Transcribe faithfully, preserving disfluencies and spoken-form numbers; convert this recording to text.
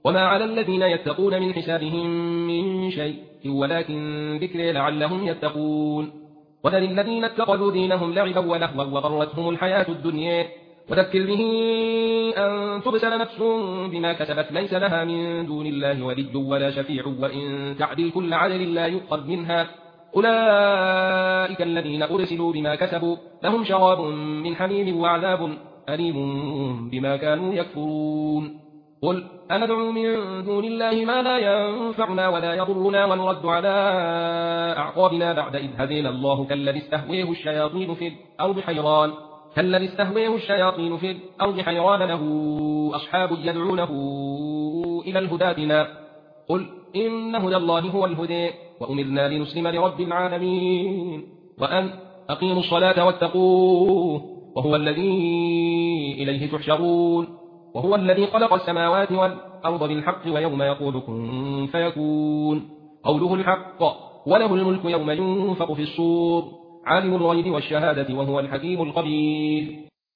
وما على الذين يتقون من حسابهم من شيء ولكن ذكر لعلهم يتقون وذل الذين اتخذوا دينهم لعبا ولهوا وغرتهم الحياة الدنيا وذكر به أن تبسل نفس بما كسبت ليس لها من دون الله ولي ولا شفيع وإن تعدل كل عدل لا يؤخذ منها أولئك الذين أرسلوا بما كسبوا لهم شراب من حميم وعذاب أليم بما كانوا يكفرون قل أندعو من دون الله ما لا ينفعنا ولا يضرنا ونرد على أعقابنا بعد إذ هدينا الله كالذي استهويه الشياطين في الأرض حيران كالذي استهويه الشياطين في الأرض حيران له أصحاب يدعونه إلى الهداتنا قل إن هدى الله هو الهدى وأمرنا لنسلم لرب العالمين وأن أقيموا الصلاة واتقوه وهو الذي إليه تحشرون وهو الذي خلق السماوات والأرض بالحق ويوم يقول كن فيكون قوله الحق وله الملك يوم ينفق في الصور عالم الغيب والشهادة وهو الحكيم الخبير